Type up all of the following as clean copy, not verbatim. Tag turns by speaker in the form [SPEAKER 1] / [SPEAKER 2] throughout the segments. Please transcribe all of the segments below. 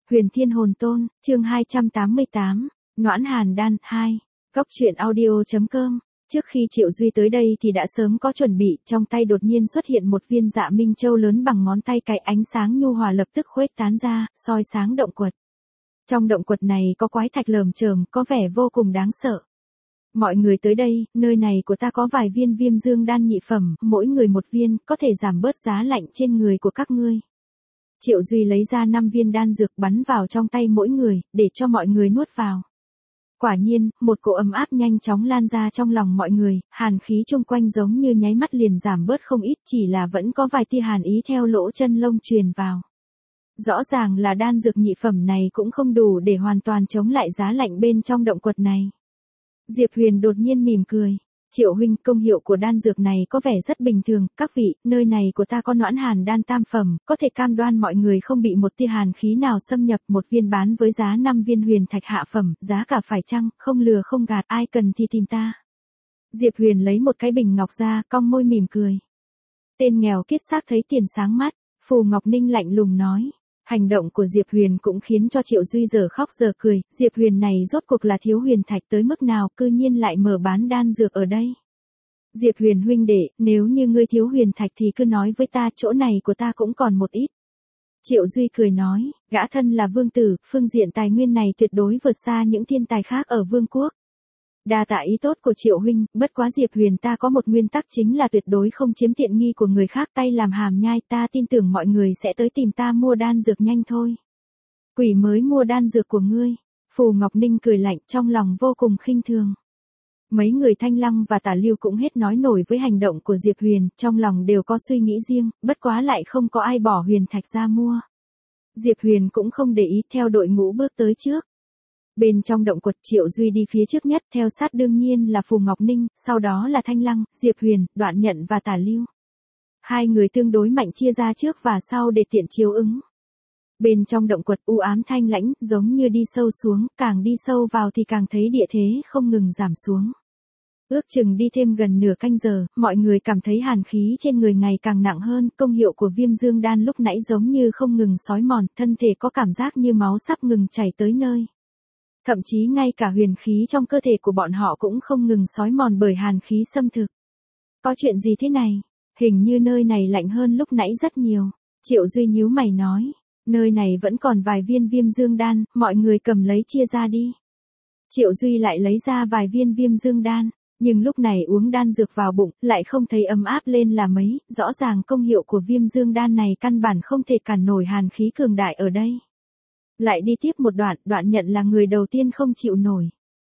[SPEAKER 1] Huyền Thiên Hồn Tôn, chương 288, Noãn Hàn Đan 2, Cóc truyện audio.com. Trước khi Triệu Duy tới đây thì đã sớm có chuẩn bị, trong tay đột nhiên xuất hiện một viên dạ minh châu lớn bằng ngón tay cái, ánh sáng nhu hòa lập tức khuếch tán ra, soi sáng động quật. Trong động quật này có quái thạch lởm chởm, có vẻ vô cùng đáng sợ. Mọi người tới đây, nơi này của ta có vài viên viêm dương đan nhị phẩm, mỗi người một viên, có thể giảm bớt giá lạnh trên người của các ngươi. Triệu Duy lấy ra 5 viên đan dược bắn vào trong tay mỗi người, để cho mọi người nuốt vào. Quả nhiên, một cỗ ấm áp nhanh chóng lan ra trong lòng mọi người, hàn khí chung quanh giống như nháy mắt liền giảm bớt không ít, chỉ là vẫn có vài tia hàn ý theo lỗ chân lông truyền vào. Rõ ràng là đan dược nhị phẩm này cũng không đủ để hoàn toàn chống lại giá lạnh bên trong động quật này. Diệp Huyền đột nhiên mỉm cười. Triệu huynh, công hiệu của đan dược này có vẻ rất bình thường, các vị, nơi này của ta có Noãn Hàn Đan tam phẩm, có thể cam đoan mọi người không bị một tia hàn khí nào xâm nhập, một viên bán với giá 5 viên huyền thạch hạ phẩm, giá cả phải chăng, không lừa không gạt, ai cần thì tìm ta. Diệp Huyền lấy một cái bình ngọc ra, cong môi mỉm cười. Tên nghèo kiết xác thấy tiền sáng mắt, Phù Ngọc Ninh lạnh lùng nói. Hành động của Diệp Huyền cũng khiến cho Triệu Duy giờ khóc giờ cười, Diệp Huyền này rốt cuộc là thiếu huyền thạch tới mức nào, cư nhiên lại mở bán đan dược ở đây. Diệp Huyền huynh đệ, nếu như ngươi thiếu huyền thạch thì cứ nói với ta, chỗ này của ta cũng còn một ít. Triệu Duy cười nói, gã thân là vương tử, phương diện tài nguyên này tuyệt đối vượt xa những thiên tài khác ở vương quốc. Đa tạ ý tốt của Triệu huynh, bất quá Diệp Huyền ta có một nguyên tắc chính là tuyệt đối không chiếm tiện nghi của người khác, tay làm hàm nhai, ta tin tưởng mọi người sẽ tới tìm ta mua đan dược nhanh thôi. Quỷ mới mua đan dược của ngươi. Phù Ngọc Ninh cười lạnh, trong lòng vô cùng khinh thường. Mấy người Thanh Lăng và Tả Lưu cũng hết nói nổi với hành động của Diệp Huyền, trong lòng đều có suy nghĩ riêng, bất quá lại không có ai bỏ huyền thạch ra mua. Diệp Huyền cũng không để ý, theo đội ngũ bước tới trước. Bên trong động quật, Triệu Duy đi phía trước nhất, theo sát đương nhiên là Phù Ngọc Ninh, sau đó là Thanh Lăng, Diệp Huyền, Đoạn Nhận và Tả Lưu. Hai người tương đối mạnh chia ra trước và sau để tiện chiếu ứng. Bên trong động quật u ám thanh lãnh, giống như đi sâu xuống, càng đi sâu vào thì càng thấy địa thế không ngừng giảm xuống. Ước chừng đi thêm gần nửa canh giờ, mọi người cảm thấy hàn khí trên người ngày càng nặng hơn, công hiệu của viêm dương đan lúc nãy giống như không ngừng xói mòn, thân thể có cảm giác như máu sắp ngừng chảy tới nơi. Thậm chí ngay cả huyền khí trong cơ thể của bọn họ cũng không ngừng xói mòn bởi hàn khí xâm thực. Có chuyện gì thế này? Hình như nơi này lạnh hơn lúc nãy rất nhiều. Triệu Duy nhíu mày nói. Nơi này vẫn còn vài viên viêm dương đan, mọi người cầm lấy chia ra đi. Triệu Duy lại lấy ra vài viên viêm dương đan, nhưng lúc này uống đan dược vào bụng, lại không thấy ấm áp lên là mấy, rõ ràng công hiệu của viêm dương đan này căn bản không thể cản nổi hàn khí cường đại ở đây. Lại đi tiếp một đoạn, Đoạn Nhận là người đầu tiên không chịu nổi.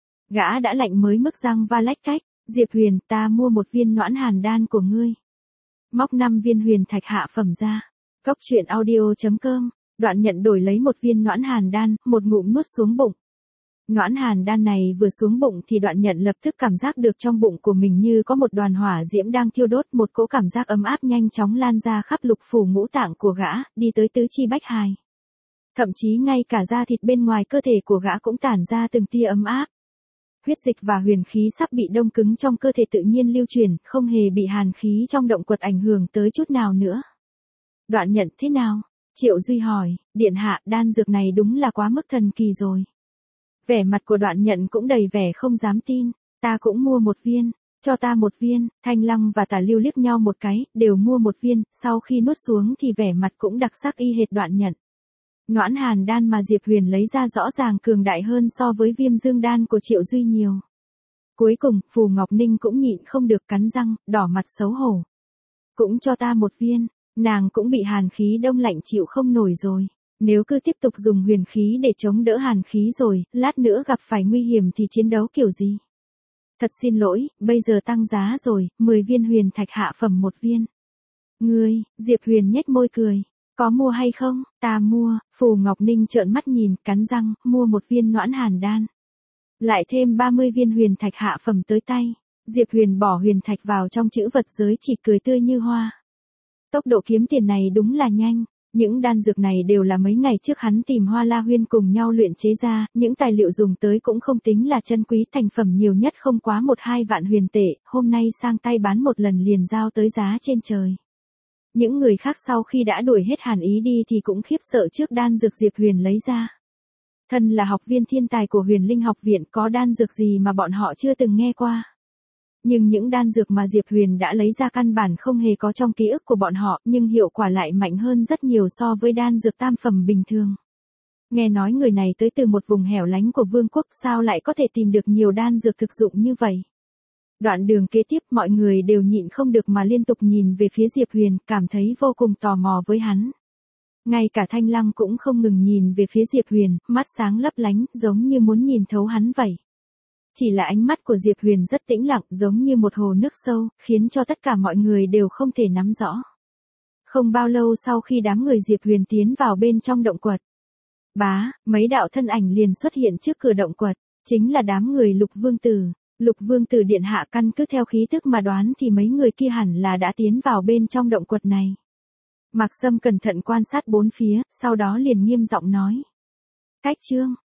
[SPEAKER 1] Gã đã lạnh mới mức răng va lách cách, Diệp Huyền, ta mua một viên Noãn Hàn Đan của ngươi. Móc 5 viên huyền thạch hạ phẩm ra. Cóc truyện audio.com. Đoạn Nhận đổi lấy một viên Noãn Hàn Đan, một ngụm nuốt xuống bụng. Noãn Hàn Đan này vừa xuống bụng thì Đoạn Nhận lập tức cảm giác được trong bụng của mình như có một đoàn hỏa diễm đang thiêu đốt, một cỗ cảm giác ấm áp nhanh chóng lan ra khắp lục phủ ngũ tạng của gã, đi tới tứ chi bách hài. Thậm chí ngay cả da thịt bên ngoài cơ thể của gã cũng tản ra từng tia ấm áp. Huyết dịch và huyền khí sắp bị đông cứng trong cơ thể tự nhiên lưu chuyển, không hề bị hàn khí trong động quật ảnh hưởng tới chút nào nữa. Đoạn Nhận thế nào? Triệu Duy hỏi, điện hạ, đan dược này đúng là quá mức thần kỳ rồi. Vẻ mặt của Đoạn Nhận cũng đầy vẻ không dám tin, ta cũng mua một viên, cho ta một viên. Thanh Lăng và Tả Lưu liếc nhau một cái, đều mua một viên, sau khi nuốt xuống thì vẻ mặt cũng đặc sắc y hệt Đoạn Nhận. Noãn Hàn Đan mà Diệp Huyền lấy ra rõ ràng cường đại hơn so với viêm dương đan của Triệu Duy nhiều. Cuối cùng, Phù Ngọc Ninh cũng nhịn không được cắn răng, đỏ mặt xấu hổ. Cũng cho ta một viên, nàng cũng bị hàn khí đông lạnh chịu không nổi rồi. Nếu cứ tiếp tục dùng huyền khí để chống đỡ hàn khí rồi, lát nữa gặp phải nguy hiểm thì chiến đấu kiểu gì? Thật xin lỗi, bây giờ tăng giá rồi, 10 viên huyền thạch hạ phẩm một viên. Ngươi, Diệp Huyền nhếch môi cười. Có mua hay không? Ta mua. Phù Ngọc Ninh trợn mắt nhìn, cắn răng, mua một viên Noãn Hàn Đan. Lại thêm 30 viên huyền thạch hạ phẩm tới tay. Diệp Huyền bỏ huyền thạch vào trong trữ vật giới, chỉ cười tươi như hoa. Tốc độ kiếm tiền này đúng là nhanh. Những đan dược này đều là mấy ngày trước hắn tìm Hoa La Huyên cùng nhau luyện chế ra, những tài liệu dùng tới cũng không tính là chân quý, thành phẩm nhiều nhất không quá 1-2 vạn huyền tệ, hôm nay sang tay bán một lần liền giao tới giá trên trời. Những người khác sau khi đã đuổi hết hàn ý đi thì cũng khiếp sợ trước đan dược Diệp Huyền lấy ra. Thân là học viên thiên tài của Huyền Linh học viện, có đan dược gì mà bọn họ chưa từng nghe qua. Nhưng những đan dược mà Diệp Huyền đã lấy ra căn bản không hề có trong ký ức của bọn họ, nhưng hiệu quả lại mạnh hơn rất nhiều so với đan dược tam phẩm bình thường. Nghe nói người này tới từ một vùng hẻo lánh của vương quốc, sao lại có thể tìm được nhiều đan dược thực dụng như vậy. Đoạn đường kế tiếp mọi người đều nhịn không được mà liên tục nhìn về phía Diệp Huyền, cảm thấy vô cùng tò mò với hắn. Ngay cả Thanh Lăng cũng không ngừng nhìn về phía Diệp Huyền, mắt sáng lấp lánh, giống như muốn nhìn thấu hắn vậy. Chỉ là ánh mắt của Diệp Huyền rất tĩnh lặng, giống như một hồ nước sâu, khiến cho tất cả mọi người đều không thể nắm rõ. Không bao lâu sau khi đám người Diệp Huyền tiến vào bên trong động quật, mấy đạo thân ảnh liền xuất hiện trước cửa động quật, chính là đám người Lục Vương Tử. Lục Vương Tử điện hạ, căn cứ theo khí tức mà đoán thì mấy người kia hẳn là đã tiến vào bên trong động quật này. Mạc Sâm cẩn thận quan sát bốn phía, sau đó liền nghiêm giọng nói. Cách chương